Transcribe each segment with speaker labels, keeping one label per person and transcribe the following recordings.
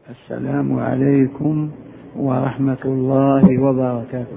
Speaker 1: السلام عليكم ورحمة الله وبركاته.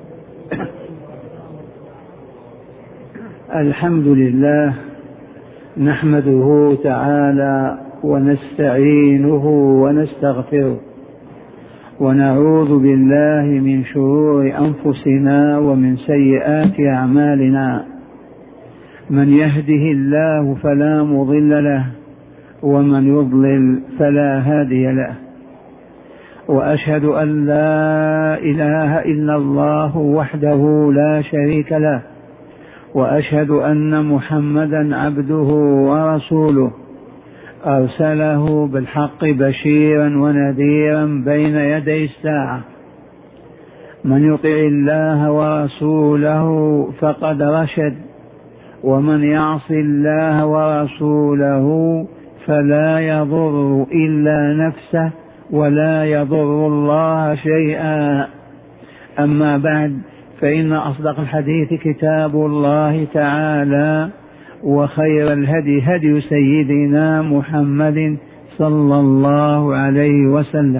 Speaker 1: الحمد لله نحمده تعالى ونستعينه ونستغفره ونعوذ بالله من شرور أنفسنا ومن سيئات أعمالنا. من يهده الله فلا مضل له ومن يضلل فلا هادي له، وأشهد أن لا إله إلا الله وحده لا شريك له، وأشهد أن محمدا عبده ورسوله أرسله بالحق بشيرا ونذيرا بين يدي الساعة. من يطع الله ورسوله فقد رشد، ومن يعص الله ورسوله فلا يضر إلا نفسه ولا يضر الله شيئا. أما بعد، فإن أصدق الحديث كتاب الله تعالى، وخير الهدي هدي سيدنا محمد صلى الله عليه وسلم،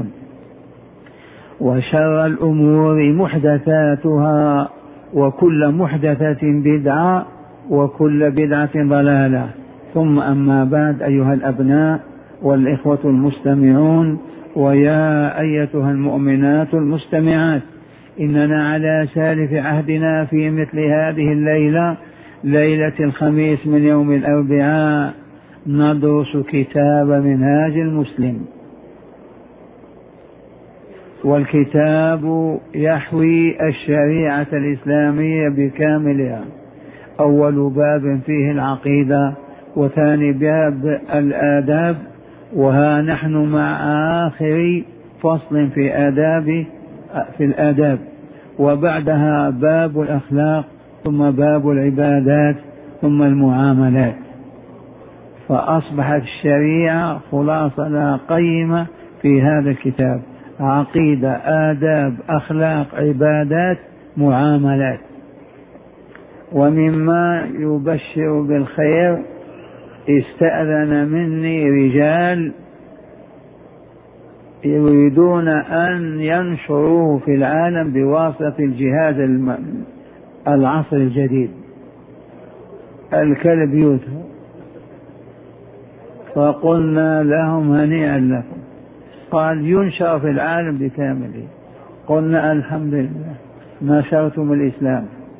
Speaker 1: وشر الأمور محدثاتها، وكل محدثة بدعة، وكل بدعة ضلالة. ثم أما بعد، أيها الأبناء والإخوة المستمعون، ويا أيتها المؤمنات المستمعات، إننا على سالف عهدنا في مثل هذه الليلة، ليلة الخميس من يوم الأربعاء، ندرس كتاب منهاج المسلم. والكتاب يحوي الشريعة الإسلامية بكاملها. أول باب فيه العقيدة، وثاني باب الآداب، وها نحن مع آخر فصل في الآداب، وبعدها باب الأخلاق، ثم باب العبادات، ثم المعاملات. فأصبحت الشريعة خلاصة لا قيمة في هذا الكتاب: عقيدة، آداب، أخلاق، عبادات، معاملات. ومما يبشر بالخير، استأذن مني رجال يريدون أن ينشروه في العالم بواسطة الجهاز العصر الجديد، الكمبيوتر. فقلنا لهم هنيئا لكم. قال ينشر في العالم بكامله. قلنا الحمد لله، نشرتم الإسلام.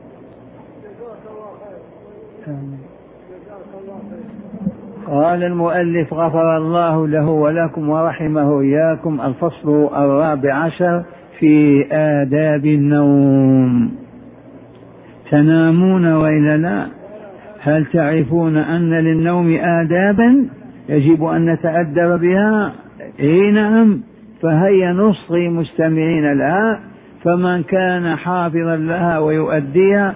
Speaker 1: قال المؤلف غفر الله له ولكم ورحمه إياكم: الفصل 14 في آداب النوم. تنامون وإلا لا؟ هل تعرفون أن للنوم آدابا يجب أن نتأدب بها؟ إيه نعم. فهيا نصغي مستمعين لها، فمن كان حافظا لها ويؤديها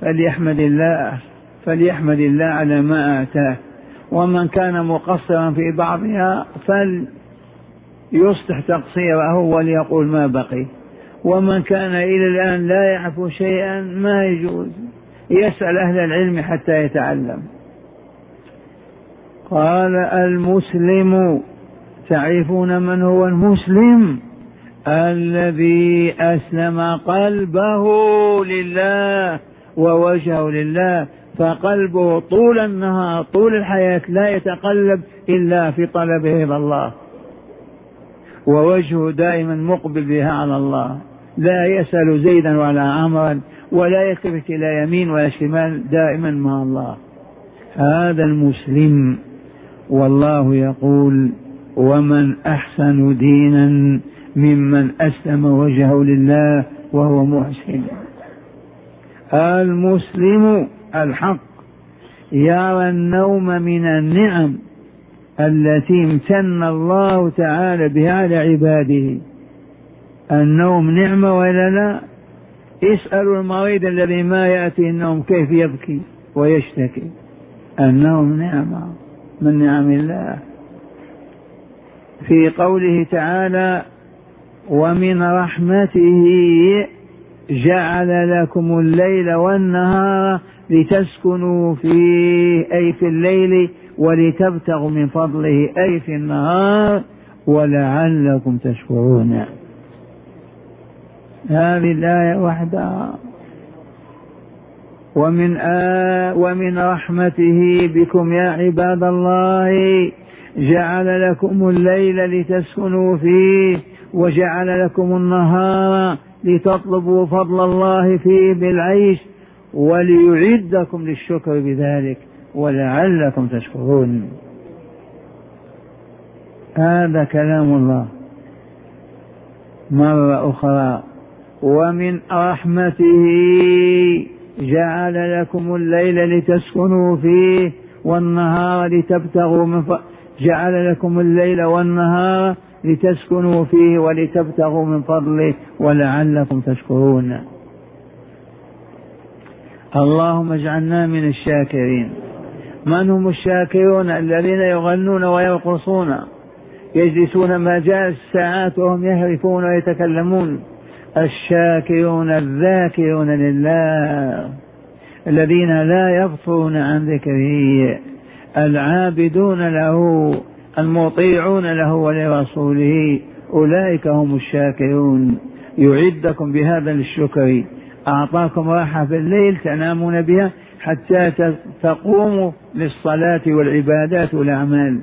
Speaker 1: فليحمد الله على ما آتاه، ومن كان مقصرا في بعضها فليصلح تقصيره وليقول ما بقي، ومن كان إلى الآن لا يعرف شيئا ما يجوز يسأل أهل العلم حتى يتعلم. قال المسلم. تعرفون من هو المسلم؟ الذي أسلم قلبه لله ووجهه لله، فقلبه طول النهار طول الحياة لا يتقلب إلا في طلب رضا الله، ووجهه دائما مقبل بها على الله، لا يسأل زيدا ولا عمرا، ولا يلتفت إلى يمين ولا شمال، دائما مع الله. هذا المسلم. والله يقول: ومن أحسن دينا ممن أسلم وجهه لله وهو محسن. المسلم الحق يرى النوم من النعم التي امتن الله تعالى بها لعباده. النوم نعمة ولا لا؟ اسألوا المريض الذي ما يأتي النوم كيف يبكي ويشتكي. النوم نعمة من نعم الله. في قوله تعالى: ومن رحمته جعل لكم الليل والنهار لتسكنوا فيه، أي في الليل، ولتبتغوا من فضله، أي في النهار، ولعلكم تشكرون. هذه الآية وحدها. ومن رحمته بكم يا عباد الله جعل لكم الليل لتسكنوا فيه وجعل لكم النهار لتطلبوا فضل الله فيه بالعيش وليعدكم للشكر بذلك ولعلكم تشكرون. هذا كلام الله. مرة أخرى ومن رحمته جعل لكم الليل لتسكنوا فيه والنهار لتبتغوا من جعل لكم الليل والنهار لتسكنوا فيه ولتبتغوا من فضله ولعلكم تشكرون. اللهم اجعلنا من الشاكرين. من هم الشاكرون؟ الذين يغنون ويرقصون يجلسون مجالس الساعات وهم يهرفون ويتكلمون. الشاكرون الذاكرون لله الذين لا يغفلون عن ذكره العابدون له المطيعون له ولرسوله أولئك هم الشاكرون. يعدكم بهذا للشكر. أعطاكم راحة في الليل تنامون بها حتى تقوموا للصلاة والعبادات والأعمال.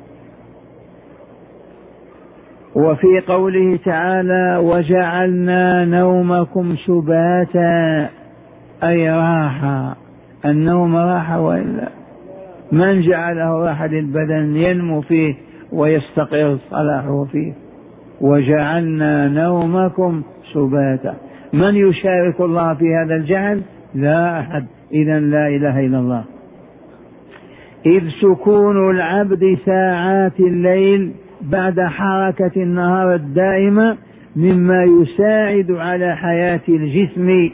Speaker 1: وفي قوله تعالى وجعلنا نومكم سباتا أي راحة. النوم راحة وإلا من جعله راحة للبدن ينمو فيه ويستقر صلاحه فيه. وجعلنا نومكم سباتا. من يشارك الله في هذا الجعل؟ لا أحد. إذن لا إله إلا الله. إذ سكون العبد ساعات الليل بعد حركة النهار الدائمة مما يساعد على حياة الجسم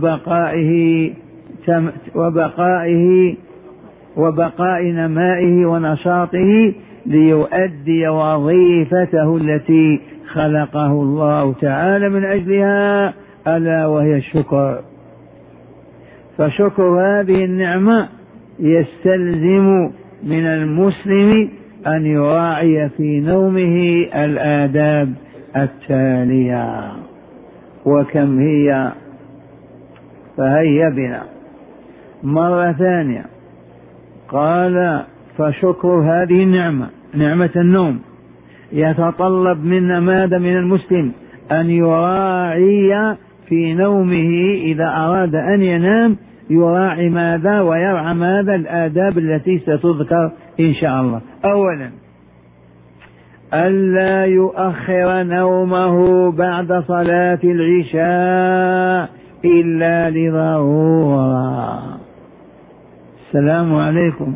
Speaker 1: وبقاء نمائه ونشاطه ليؤدي وظيفته التي خلقه الله تعالى من أجلها ألا وهي الشكر. فشكر هذه النعمة يستلزم من المسلم أن يراعي في نومه الآداب التالية. وكم هي؟ فهيا بنا مرة ثانية. قال فشكر هذه النعمة نعمة النوم يتطلب منا ماذا من المسلم؟ أن يراعي في نومه إذا أراد أن ينام يراعي ماذا ويرعى ماذا؟ الآداب التي ستذكر إن شاء الله. أولا ألا يؤخر نومه بعد صلاة العشاء إلا لضرورة. السلام عليكم،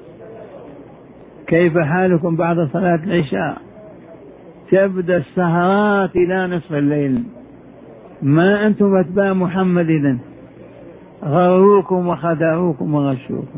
Speaker 1: كيف حالكم بعد صلاة العشاء؟ تبدأ السهرات إلى نصف الليل. ما أنتم أتباع محمد إذن، غروكم وخدعوكم وغشوكم.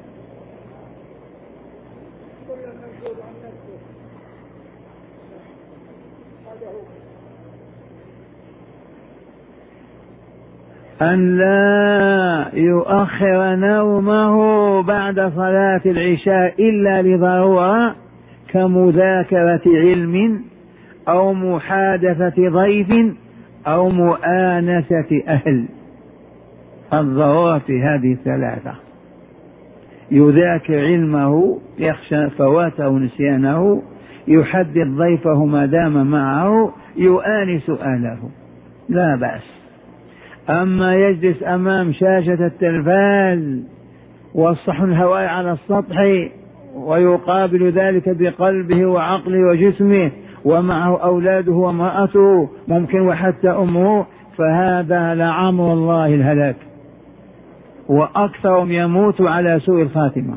Speaker 1: أن لا يؤخر نومه بعد صلاة العشاء إلا لضرورة كمذاكرة علم أو محادثة ضيف أو مؤانسة أهل. الضرورة في هذه الثلاثة: يذاكر علمه يخشى فواته نسيانه، يحدث ضيفه ما دام معه، يؤانس أهله، لا بأس. أما يجلس أمام شاشة التلفاز والصحن الهواء على السطح ويقابل ذلك بقلبه وعقله وجسمه ومعه أولاده وامرأته ممكن وحتى أمه، فهذا لعمر الله الهلاك، وأكثرهم يموت على سوء الخاتمة.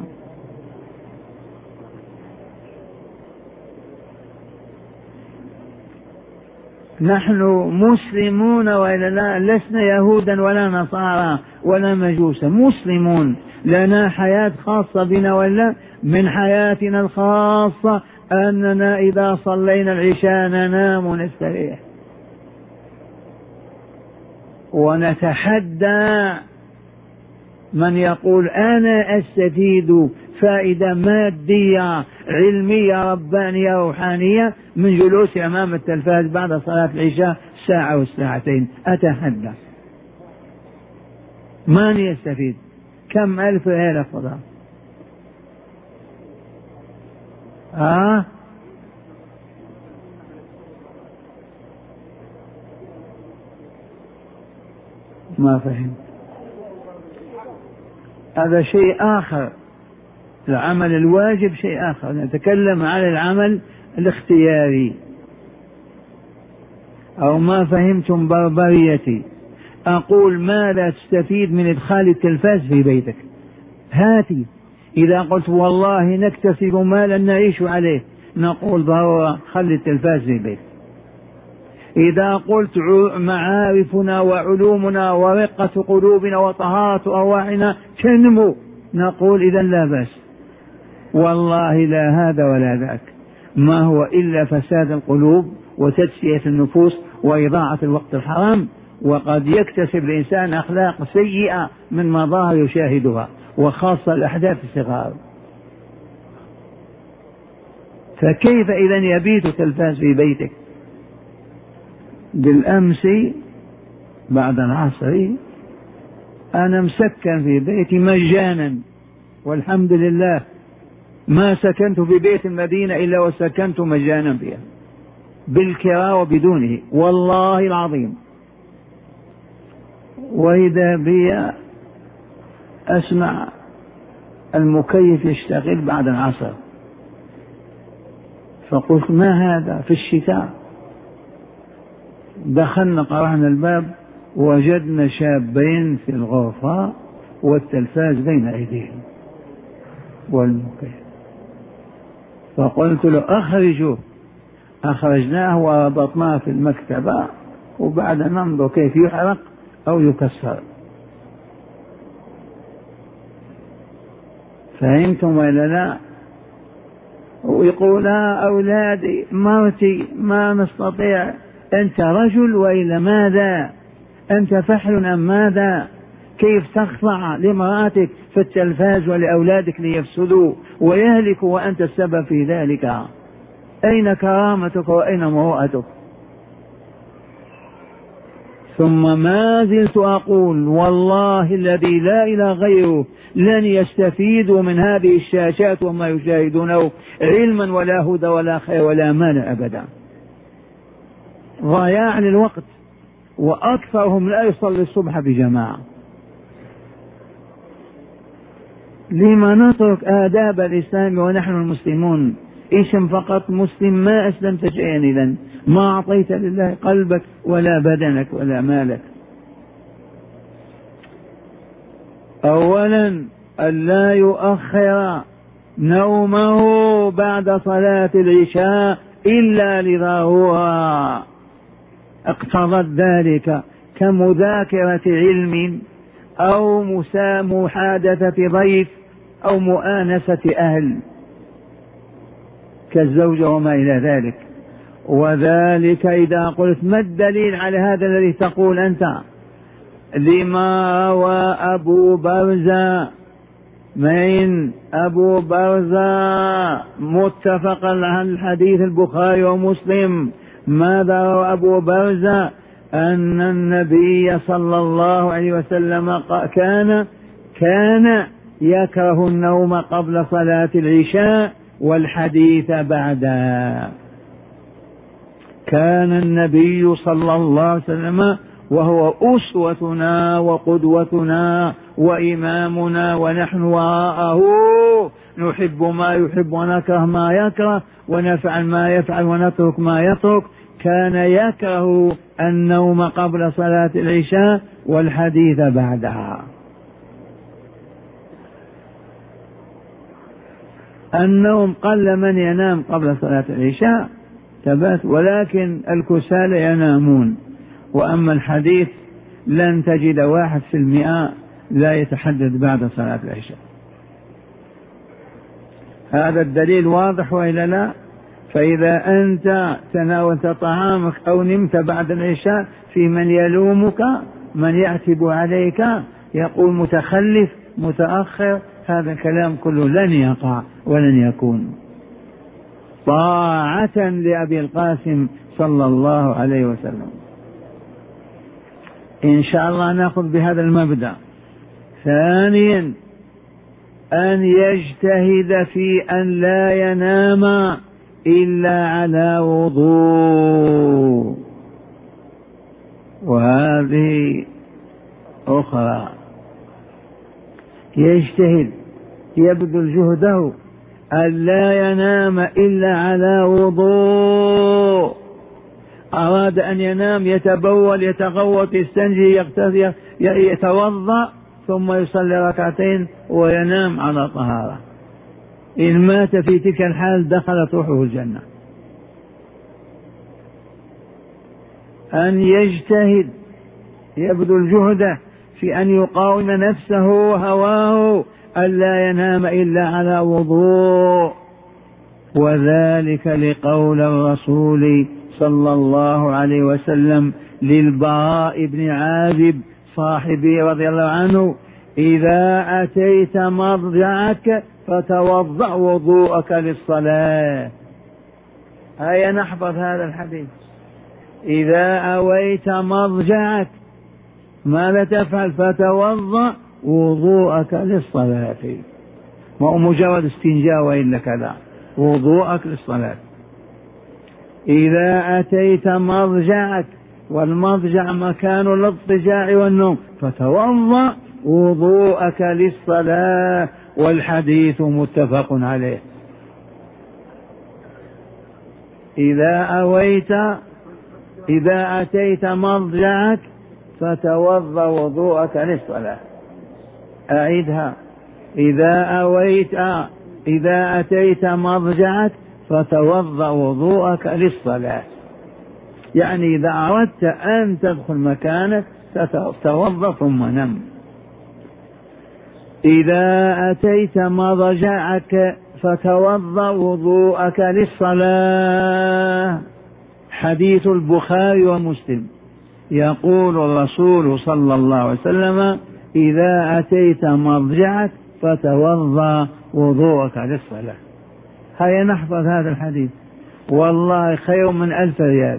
Speaker 1: نحن مسلمون وإلا لا؟ لسنا يهودا ولا نصارى ولا مجوسا، مسلمون، لنا حياة خاصة بنا. ولا من حياتنا الخاصة أننا إذا صلينا العشاء ننام ونستريح ونتحدى من يقول أنا أستفيد فائدة مادية علمية ربانية روحانية من جلوسي أمام التلفاز بعد صلاة العشاء ساعة والساعتين، أتحدث من يستفيد؟ كم ألف ليلة فضاء؟ ما فهمت. هذا شيء آخر، العمل الواجب شيء آخر، نتكلم عن العمل الاختياري. أو ما فهمتم بربريتي، أقول ماذا تستفيد من إدخال التلفاز في بيتك؟ هاتي. إذا قلت والله نكتسب مالا نعيش عليه، نقول ضرورة خلي التلفاز في بيتك. إذا قلت معارفنا وعلومنا ورقة قلوبنا وطهارة أرواحنا تنمو، نقول إذا لا بأس. والله لا هذا ولا ذاك، ما هو إلا فساد القلوب وتدسية النفوس وإضاعة الوقت الحرام. وقد يكتسب الإنسان أخلاق سيئة من مظاهر يشاهدها، وخاصة الأحداث الصغار. فكيف إذا يبيت التلفاز في بيتك؟ بالأمس بعد العصر أنا مسكن في بيتي مجانا، والحمد لله ما سكنت في بيت المدينة إلا وسكنت مجانا فيها بالكراء وبدونه، والله العظيم. وإذا بي أسمع المكيف يشتغل بعد العصر، فقلت ما هذا؟ في الشتاء دخلنا قرعنا الباب وجدنا شابين في الغرفة والتلفاز بين أيديهم والمكيف، فقلت له أخرجوه. أخرجناه وربطناه في المكتبة، وبعد ننظر كيف يحرق أو يكسر. فهمتم ولا لا؟ ويقول أولادي مرتي ما نستطيع. أنت رجل وإلا ماذا؟ أنت فحل أم ماذا؟ كيف تخضع لمراتك في التلفاز ولأولادك ليفسدوا ويهلكوا وأنت السبب في ذلك؟ أين كرامتك وأين مروءتك؟ ثم ما زلت أقول والله الذي لا إله غيره لن يستفيدوا من هذه الشاشات وما يشاهدونه علما ولا هدى ولا خير ولا مانع أبدا، ضياع للوقت. وأكثرهم لا يصلي الصبح بجماعة. لما نترك آداب الإسلام ونحن المسلمون؟ اسم فقط مسلم، ما أسلمت شيئا إذن، ما أعطيت لله قلبك ولا بدنك ولا مالك. أولا ألا يؤخر نومه بعد صلاة العشاء إلا لضرورة اقتضت ذلك، كمذاكرة علم أو محادثة ضيف أو مؤانسة أهل كالزوجة وما إلى ذلك. وذلك إذا قلت ما الدليل على هذا الذي تقول أنت؟ لما روى أبو برزة، من أبو برزة متفق على الحديث البخاري ومسلم. ماذا روى أبو برزة؟ أن النبي صلى الله عليه وسلم كان يكره النوم قبل صلاة العشاء والحديث بعدها. كان النبي صلى الله عليه وسلم وهو أسوتنا وقدوتنا وإمامنا، ونحن وراءه نحب ما يحب ونكره ما يكره، ونفعل ما يفعل ونترك ما يترك. كان يكره النوم قبل صلاة العشاء والحديث بعدها. النوم قل من ينام قبل صلاة العشاء ثبت، ولكن الكسالى ينامون. وأما الحديث لن تجد 1% لا يتحدث بعد صلاة العشاء. هذا الدليل واضح وإلا لا؟ فإذا أنت تناولت طعامك أو نمت بعد العشاء، في من يلومك، من يعتب عليك، يقول متخلف متأخر، هذا الكلام كله لن يقع ولن يكون. طاعة لأبي القاسم صلى الله عليه وسلم. إن شاء الله نأخذ بهذا المبدأ. ثانيا أن يجتهد في أن لا ينام إلا على وضوء، وهذه أخرى. يجتهد يبذل جهده أن لا ينام إلا على وضوء. أراد أن ينام يتبول يتغوط يستنجي يغتسل يتوضأ ثم يصلي ركعتين وينام على طهارة. إن مات في تلك الحال دخلت روحه الجنة. أن يجتهد يبذل جهده في أن يقاوم نفسه وهواه ألا ينام إلا على وضوء، وذلك لقول الرسول صلى الله عليه وسلم للبراء بن عازب صاحبه رضي الله عنه: إذا أتيت مضجعك فتوضأ وضوءك للصلاة. هيا نحفظ هذا الحديث. إذا أويت مضجعك ماذا تفعل؟ فتوضأ وضوءك للصلاة. ما هو مجرد استنجاء وإلا كذا، وضوءك للصلاة. إذا أتيت مضجعك، والمضجع مكان الاضطجاع والنوم، فتوضأ وضوءك للصلاة. والحديث متفق عليه. إذا أتيت مضجعك فتوضأ وضوءك للصلاة. أعيدها: إذا أتيت مضجعك فتوضأ وضوءك للصلاة. يعني إذا أردت أن تدخل مكانك تتوضأ ثم نم. إذا أتيت مضجعك فتوضأ وضوءك للصلاة. حديث البخاري ومسلم. يقول الرسول صلى الله عليه وسلم: إذا أتيت مضجعك فتوضأ وضوءك للصلاة. هيا نحفظ هذا الحديث، والله خير من 1000 ريال.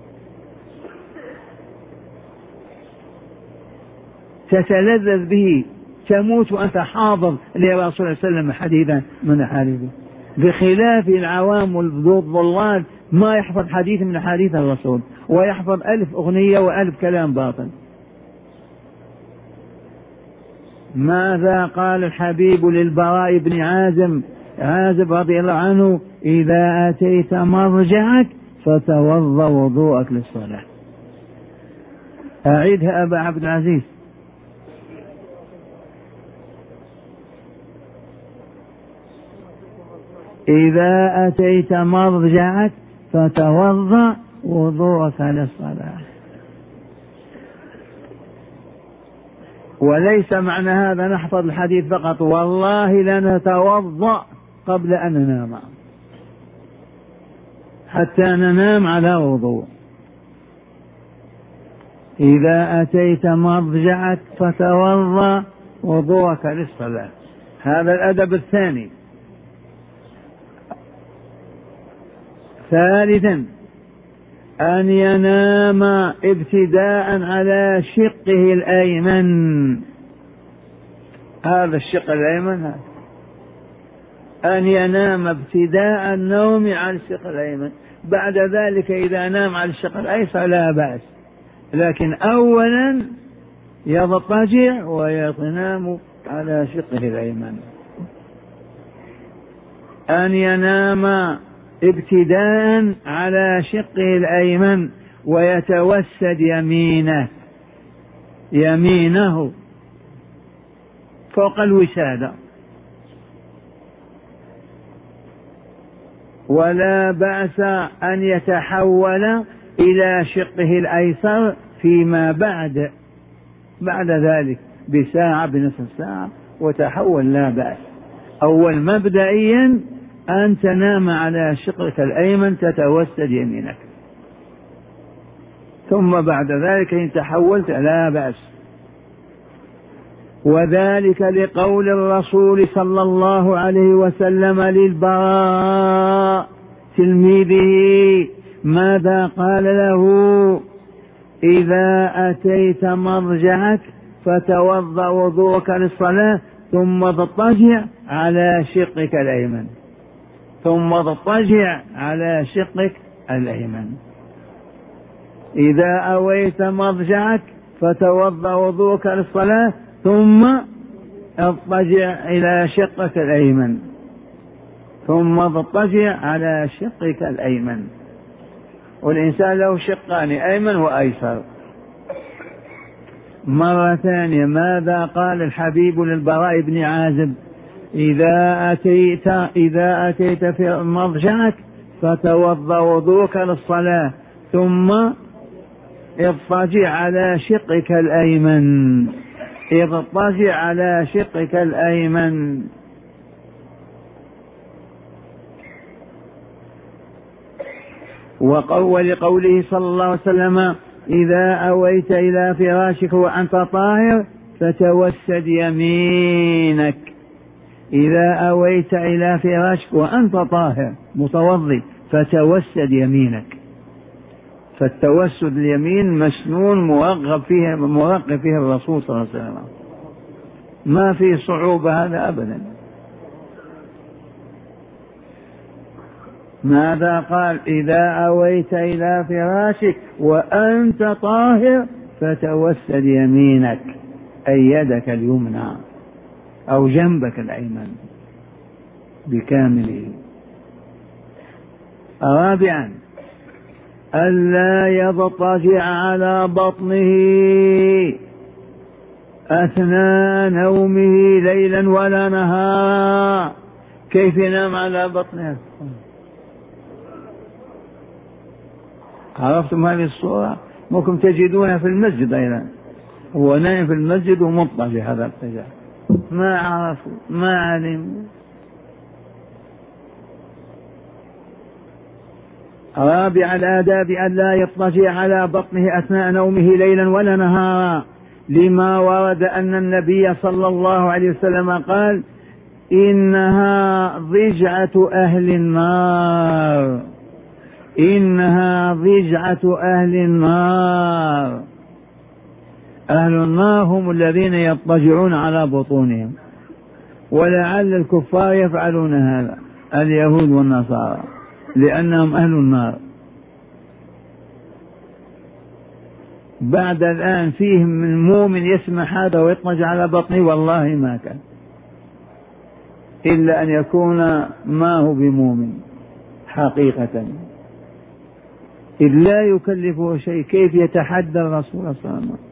Speaker 1: تتلذذ به، تموت وأنت حاضر لرسول صلى الله عليه وسلم حديثا من أحاديثه، بخلاف العوام والضلال ما يحفظ حديث من حديث الرسول، ويحفظ 1000 أغنية و1000 كلام باطل. ماذا قال الحبيب للبراء بن عازب رضي الله عنه: إذا أتيت مرجعك فتوضأ وضوءك للصلاة. أعيدها أبا عبد العزيز: إذا أتيت مرجعك فتوضأ وضوءك للصلاة. وليس معنى هذا نحفظ الحديث فقط، والله لنتوضأ قبل أن ننام حتى ننام على وضوء. إذا أتيت مرجعك فتوضأ وضوءك للصلاة. هذا الأدب الثاني. ثالثا أن ينام ابتداء على شقه الأيمن. هذا الشق الأيمن، أن ينام ابتداء النوم على الشق الأيمن. بعد ذلك إذا نام على الشق الأيسر لا بأس، لكن أولا يضطجع وينام على شقه الأيمن. أن ينام ابتداء على شقه الأيمن ويتوسد يمينه فوق الوسادة، ولا بأس أن يتحول إلى شقه الأيسر فيما بعد ذلك بساعة بنصف ساعة وتحول، لا بأس. أول مبدئيا أن تنام على شقك الأيمن تتوسد يمينك، ثم بعد ذلك إن تحولت لا بأس. وذلك لقول الرسول صلى الله عليه وسلم للبراء تلميذه، ماذا قال له؟ إذا أتيت مرجعك فتوضأ وضوءك للصلاة ثم اضطجع على شقك الأيمن، ثم اضطجع على شقك الأيمن. إذا أويت مرجعك فتوضأ وضوءك للصلاة ثم اضطجع إلى شقك الأيمن، ثم اضطجع على شقك الأيمن. والإنسان له شقان، أيمن وأيسر. مرة ثانية، ماذا قال الحبيب للبراء بن عازب؟ إذا أتيت في مرجعك فتوضأ وضوءك للصلاة ثم اضطجع على شقك الأيمن، اضطجع على شقك الأيمن. ولقوله صلى الله عليه وسلم إذا أويت إلى فراشك وأنت طاهر فتوسد يمينك. إذا أويت إلى فراشك وأنت طاهر متوضي فتوسد يمينك. فالتوسد اليمين مسنون مرغب فيه الرسول صلى الله عليه وسلم، ما في صعوبة هذا أبدا. ماذا قال؟ إذا أويت إلى فراشك وأنت طاهر فتوسد يمينك، أي يدك اليمنى أو جنبك الأيمن بكامله. رابعا، ألا يضطجع على بطنه أثناء نومه ليلا ولا نهارا. كيف ينام على بطنه؟ عرفتم هذه الصورة؟ ممكن تجدونها في المسجد أيضا، هو نايم في المسجد ومضطجع، هذا الضجاع ما عرفوا ما علموا. رابع الآداب ألا يضطجع على بطنه أثناء نومه ليلا ولا نهارا، لما ورد أن النبي صلى الله عليه وسلم قال إنها ضجعة أهل النار، إنها ضجعة أهل النار. أهل النار هم الذين يضطجعون على بطونهم، ولعل الكفار يفعلون هذا، اليهود والنصارى، لأنهم أهل النار. بعد الآن فيهم من مؤمن يسمح هذا ويضطجع على بطنه؟ والله ما كان، إلا أن يكون ما هو بمؤمن حقيقة، إذ لا يكلفه شيء. كيف يتحدى الرسول صلى الله عليه وسلم؟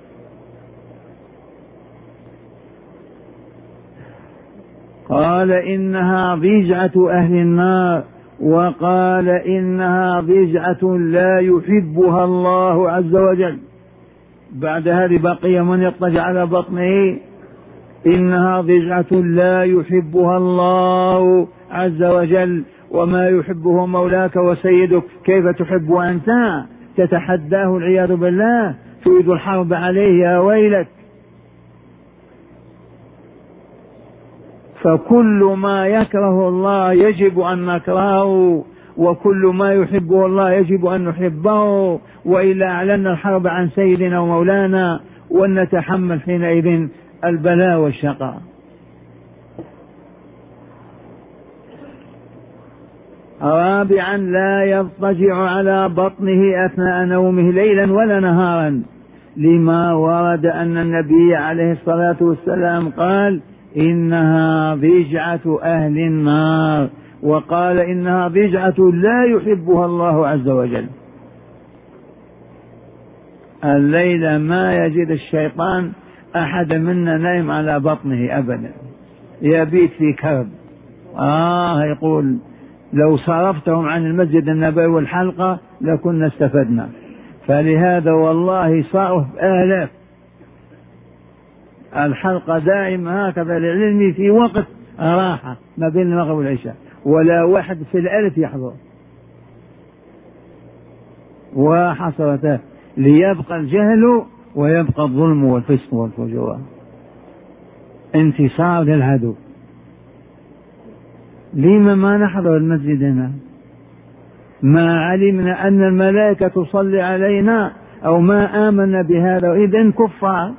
Speaker 1: قال إنها ضجعة أهل النار، وقال إنها ضجعة لا يحبها الله عز وجل. بعد هذه بقي من يضطجع على بطنه، إنها ضجعة لا يحبها الله عز وجل، وما يحبه مولاك وسيدك. كيف تحب أنت؟ تتحداه العياذ بالله، تريد الحرب عليه، يا ويلك. فكل ما يكره الله يجب أن نكرهه، وكل ما يحبه الله يجب أن نحبه، وإلا أعلنا الحرب عن سيدنا ومولانا، ونتحمل حينئذ البلاء والشقاء. رابعا، لا يضطجع على بطنه أثناء نومه ليلا ولا نهارا، لما ورد أن النبي عليه الصلاة والسلام قال إنها ضجعة أهل النار، وقال إنها ضجعة لا يحبها الله عز وجل. الليلة ما يجد الشيطان أحد منا نايم على بطنه أبدا، يبيت في كرب. يقول لو صرفتهم عن المسجد النبوي والحلقة لكنا استفدنا. فلهذا والله صاروا آلاف. الحلقة دائما هكذا للعلم في وقت راحة ما بين المغرب والعشاء، ولا واحد في الألف يحضر. وحصرته ليبقى الجهل ويبقى الظلم والفسق والفجور. انتصار للعدو. لما ما نحضر المسجد هنا؟ ما علمنا أن الملائكة تصلي علينا أو ما آمنا بهذا، إذن كفار.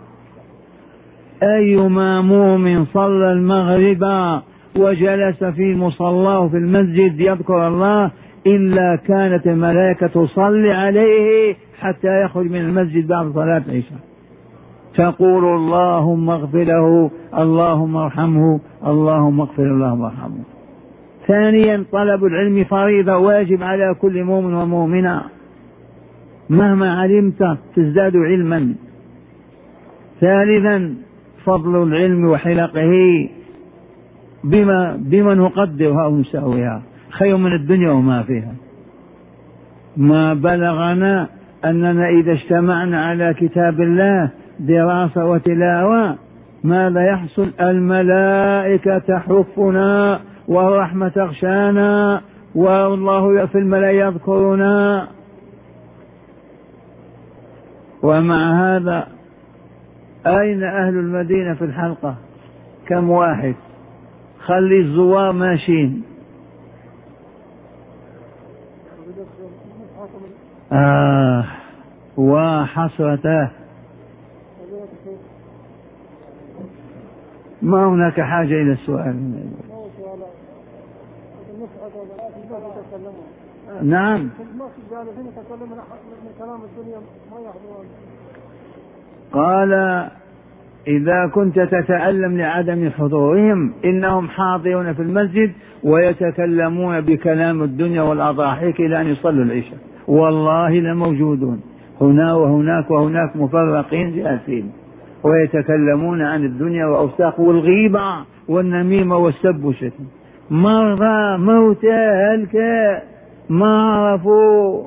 Speaker 1: أيما مؤمن صلى المغرب وجلس في مصلاه في المسجد يذكر الله إلا كانت الملائكة تصلي عليه حتى يخرج من المسجد بعد صلاة العشاء، تقول اللهم اغفر له، اللهم ارحمه، اللهم اغفر له، اللهم ارحمه. ثانيا طلب العلم فريضة واجب على كل مؤمن ومؤمنة، مهما علمت تزداد علما. ثالثا فضل العلم وحلقه بما نقدرها أو نساويها خير من الدنيا وما فيها. ما بلغنا أننا إذا اجتمعنا على كتاب الله دراسة وتلاوة ماذا يحصل؟ الملائكة تحفنا والرحمة تغشانا والله في الملأ يذكرنا. ومع هذا أين أهل المدينة في الحلقة؟ كم واحد؟ خلي الزوار ماشيين. وحسرته ما هناك حاجة إلى السؤال. نعم. قال إذا كنت تتألم لعدم حضورهم إنهم حاضرون في المسجد ويتكلمون بكلام الدنيا والأضاحيك إلى أن يصلوا العشاء، والله لموجودون هنا وهناك وهناك مفرقين جالسين ويتكلمون عن الدنيا وأوساخ والغيبة والنميمة والسب والشتم. مرضى موتى هلكا ما عرفوا.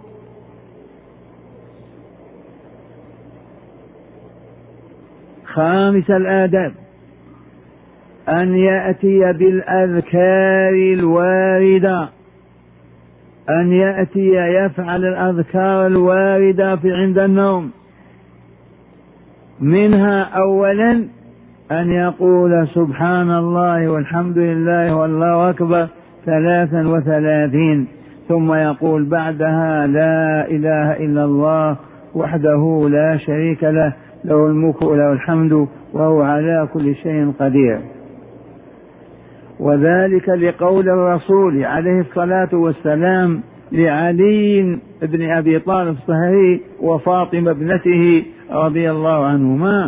Speaker 1: خامس الآداب أن يأتي بالأذكار الواردة، أن يأتي يفعل الأذكار الواردة في عند النوم. منها أولا أن يقول سبحان الله والحمد لله والله أكبر 33، ثم يقول بعدها لا إله إلا الله وحده لا شريك له له الملك وله الحمد وهو على كل شيء قدير. وذلك لقول الرسول عليه الصلاة والسلام لعلي بن أبي طالب الصهري وفاطمة ابنته رضي الله عنهما: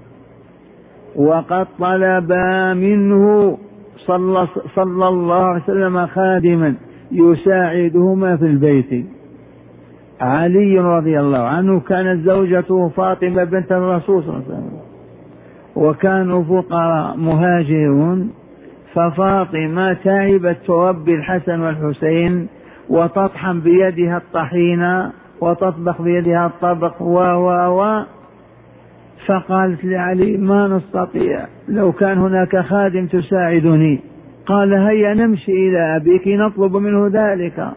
Speaker 1: وقد طلبا منه صلى الله عليه وسلم خادما يساعدهما في البيت. علي رضي الله عنه كانت زوجته فاطمة بنت الرسول صلى الله عليه وسلم، وكانوا فقراء مهاجرون، ففاطمة تعبت تربي الحسن والحسين وتطحن بيدها الطحينة وتطبخ بيدها الطبخ فقالت لعلي ما نستطيع، لو كان هناك خادم تساعدني. قال هيا نمشي إلى أبيك نطلب منه ذلك.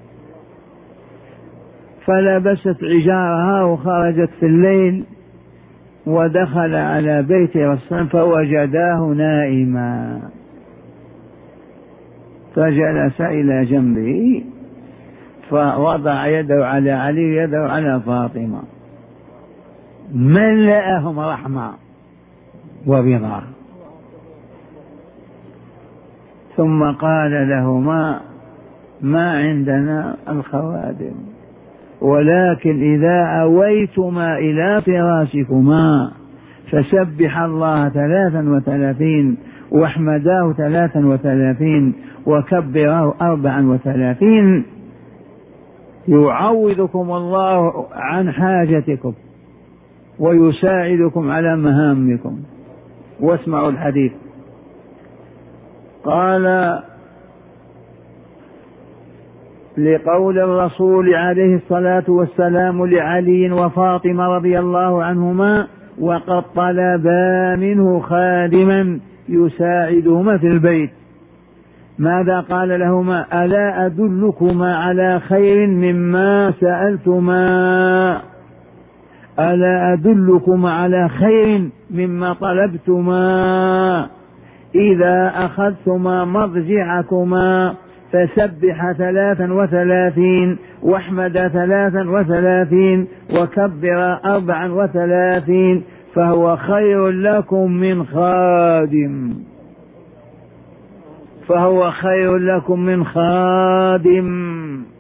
Speaker 1: فلبست عجارها وخرجت في الليل ودخل على بيت رسول فوجداه نائما، فجلس إلى جنبه فوضع يده على علي يده على فاطمة، ملأهم رحمة ورضا، ثم قال لهما ما عندنا الخوادم، ولكن إذا أويتما إلى فراشكما فسبح الله 33 واحمداه 33 وكبره 34 يعوذكم الله عن حاجتكم ويساعدكم على مهامكم. واسمعوا الحديث. قال لقول الرسول عليه الصلاة والسلام لعلي وفاطمة رضي الله عنهما: وقد طلبا منه خادما يساعدهما في البيت. ماذا قال لهما؟ ألا أدلكما على خير مما سألتما؟ ألا أدلكم على خير مما طلبتما إذا أخذتما مضجعكما فسبح 33 واحمد 33 وكبر 34 فهو خير لكم من خادم. فهو خير لكم من خادم.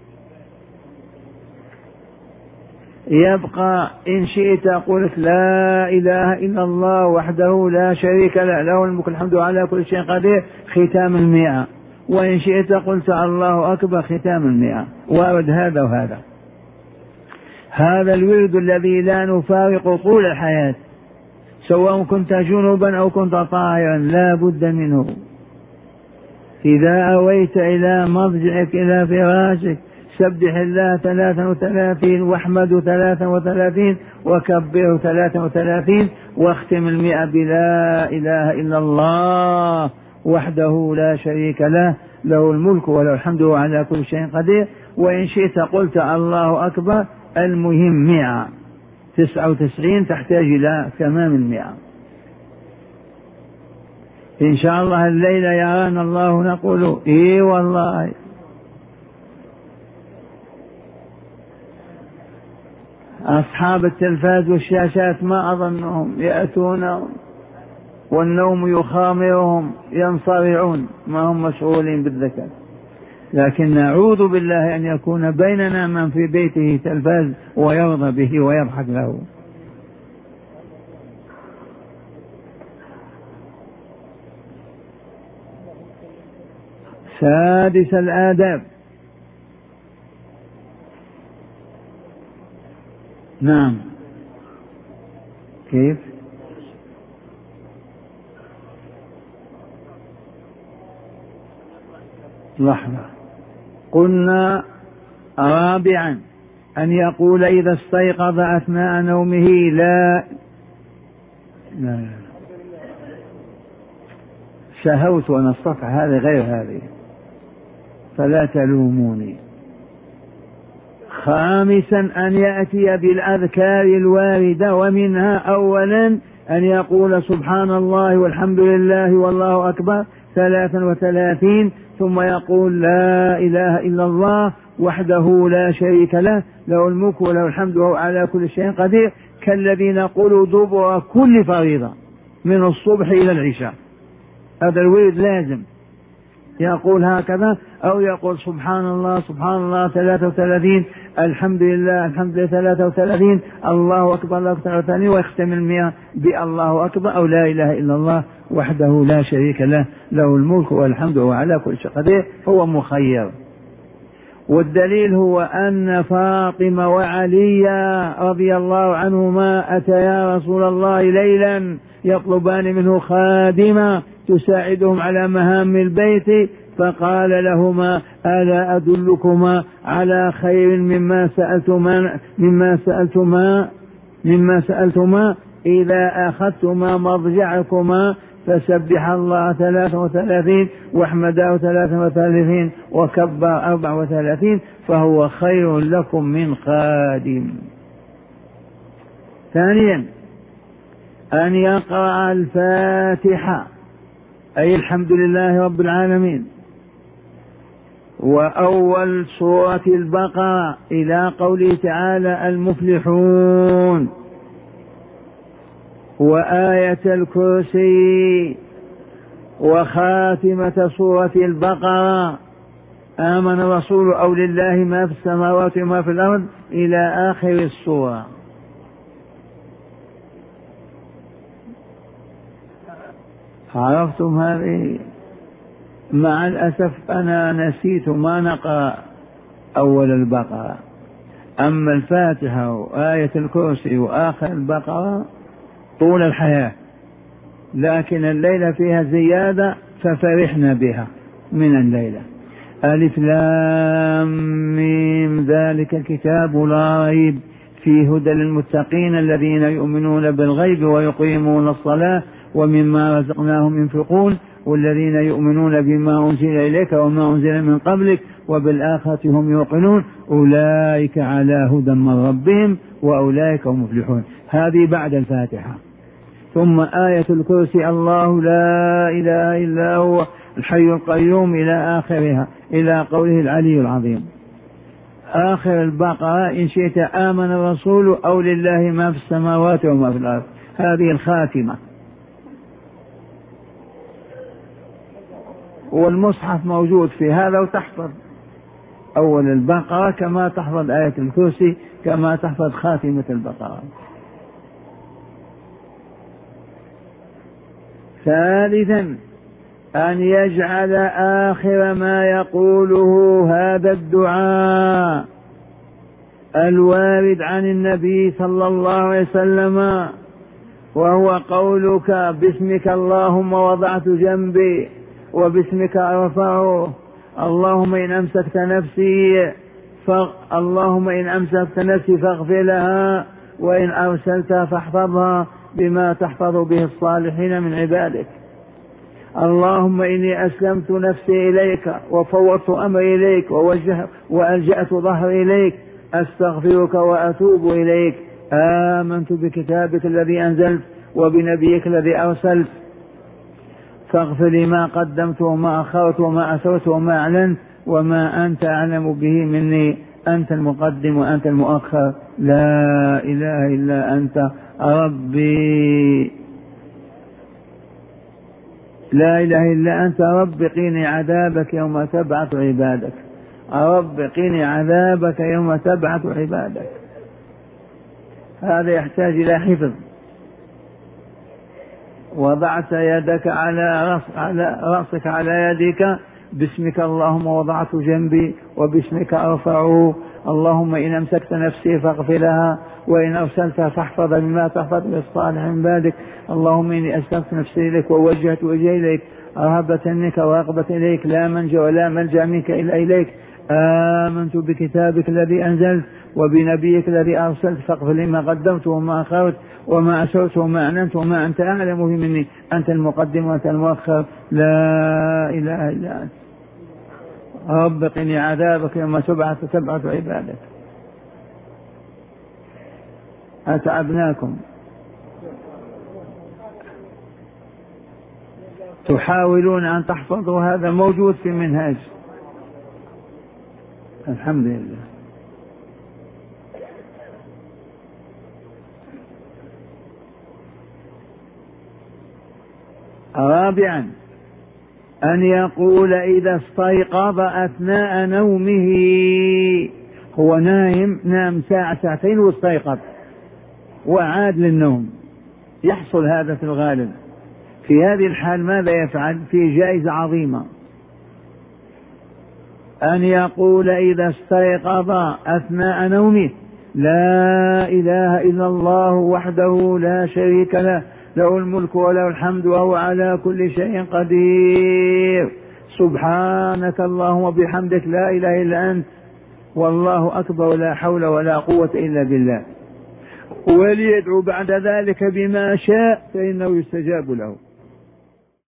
Speaker 1: يبقى إن شئت قلت لا إله إلا الله وحده لا شريك له له الملك الحمد على كل شيء قدير ختام 100. وإن شئت قلت الله أكبر ختام 100. وأرد هذا وهذا. هذا الورد الذي لا نفارق طول الحياة سواء كنت جنوبا أو كنت طاهرا لا بد منه. إذا أويت إلى مضجعك إلى فراشك سبح الله 33 واحمد 33 وكبره 33 واختم 100 بلا إله إلا الله وحده لا شريك له له الملك وله الحمد على كل شيء قدير. وإن شئت قلت الله أكبر. المهم 100 99 تحتاج إلى تمام 100. إن شاء الله الليلة يرانا الله نقول إيه والله. أصحاب التلفاز والشاشات ما أظنهم يأتون والنوم يخامرهم ينصرعون ما هم مشغولين بالذكر. لكن نعوذ بالله أن يكون بيننا من في بيته تلفاز ويرضى به ويضحك له. سادس الآداب. نعم كيف؟ لحظة. قلنا رابعا أن يقول إذا استيقظ أثناء نومه لا سهوت وأنا الصفحة هذه غير هذه فلا تلوموني. خامسا أن يأتي بالأذكار الواردة ومنها أولا أن يقول سبحان الله والحمد لله والله أكبر 33 ثم يقول لا إله إلا الله وحده لا شريك له له الملك وله الحمد وهو على كل شيء قدير كالذي نقول دبر كل فريضة من الصبح إلى العشاء. هذا الورد لازم يقول هكذا أو يقول سبحان الله سبحان الله 33 الحمد لله الحمد لله 33 الله أكبر الله أكبر 33 ويختم 100 بالله أكبر أو لا إله إلا الله وحده لا شريك له له الملك والحمد وهو على كل شيء قدير. هو مخير. والدليل هو أن فاطمة وعلي رضي الله عنهما أتيا رسول الله ليلا يطلبان منه خادمة تساعدهم على مهام البيت فقال لهما ألا أدلكما على خير مما سألتما إذا أخذتما مضجعكما فسبح الله 33 واحمده 33 وكبر 34 فهو خير لكم من خادم. ثانيا أن يقرأ الفاتحة أي الحمد لله رب العالمين وأول سورة البقرة إلى قوله تعالى المفلحون وآية الكرسي وخاتمة سورة البقرة آمن الرسول أو لله ما في السماوات وما في الأرض إلى آخر السورة. عرفتم هذه؟ مع الأسف أنا نسيت ما نقرأ أول البقرة. أما الفاتحة وآية الكرسي وآخر البقرة طول الحياة لكن الليلة فيها زيادة ففرحنا بها من الليلة. ألف لام ميم ذلك الكتاب لا ريب فيه هدى للمتقين الذين يؤمنون بالغيب ويقيمون الصلاة ومما رزقناهم ينفقون والذين يؤمنون بما أنزل إليك وما أنزل من قبلك وبالآخرة هم يوقنون أولئك على هدى من ربهم وأولئك هم مفلحون. هذه بعد الفاتحة. ثم آية الكرسي الله لا إله إلا هو الحي القيوم إلى آخرها، إلى قوله العلي العظيم. آخر البقرة إن شئت آمن الرسول أو لله ما في السماوات وما في الأرض. هذه الخاتمة. والمصحف موجود في هذا، وتحفظ أول البقرة كما تحفظ آية الكرسي كما تحفظ خاتمة البقرة. ثالثا أن يجعل آخر ما يقوله هذا الدعاء الوارد عن النبي صلى الله عليه وسلم، وهو قولك باسمك اللهم وضعت جنبي وباسمك أرفعه، اللهم إن أمسكت نفسي فاغفر لها، وإن أرسلتها فاحفظها بما تحفظ به الصالحين من عبادك. اللهم إني أسلمت نفسي إليك وفوضت أمري إليك وألجأت ظهري إليك، أستغفرك وأتوب إليك. آمنت بكتابك الذي أنزلت وبنبيك الذي أرسلت، فاغفر لي ما قدمت وما أخرت وما أسرت وما أعلنت وما أنت أعلم به مني، أنت المقدم وأنت المؤخر، لا إله إلا أنت ربي، لا إله إلا أنت رب قيني عذابك يوم تبعث عبادك، رب قيني عذابك يوم تبعث عبادك. هذا يحتاج إلى حفظ. وضعت يدك على رأسك على يدك، باسمك اللهم وضعت جنبي وباسمك أرفعه، اللهم إن أمسكت نفسي فاغفر لها، وإن أرسلتها فاحفظ بما تحفظ بالصالح من بعدك، اللهم إني أسلمت نفسي إليك ووجهت وجهي إليك رهبة منك ورغبة إليك، لا منجا ولا ملجأ منك إلا إليك. آمنت بكتابك الذي أنزلت وبنبيك الذي أرسلت، فاغفر لي ما قدمت وما أخرت وما أسرت وما أعلنت وما أنت أعلم به مني، أنت المقدم وأنت المؤخر، لا إله إلا أنت رب قني عذابك يوم تبعث عبادك. أتعبناكم تحاولون أن تحفظوا، هذا موجود في المنهاج. الحمد لله. رابعا أن يقول إذا استيقظ أثناء نومه، هو نام ساعة ساعتين واستيقظ وعاد للنوم، يحصل هذا في الغالب. في هذه الحال ماذا يفعل؟ في جائزة عظيمة، أن يقول إذا استيقظ أثناء نومه لا إله إلا الله وحده لا شريك له، له الملك وله الحمد وهو على كل شيء قدير، سبحانك اللهم وبحمدك لا إله إلا أنت، والله أكبر، لا حول ولا قوة إلا بالله. وليدعو بعد ذلك بما شاء فإنه يستجاب له.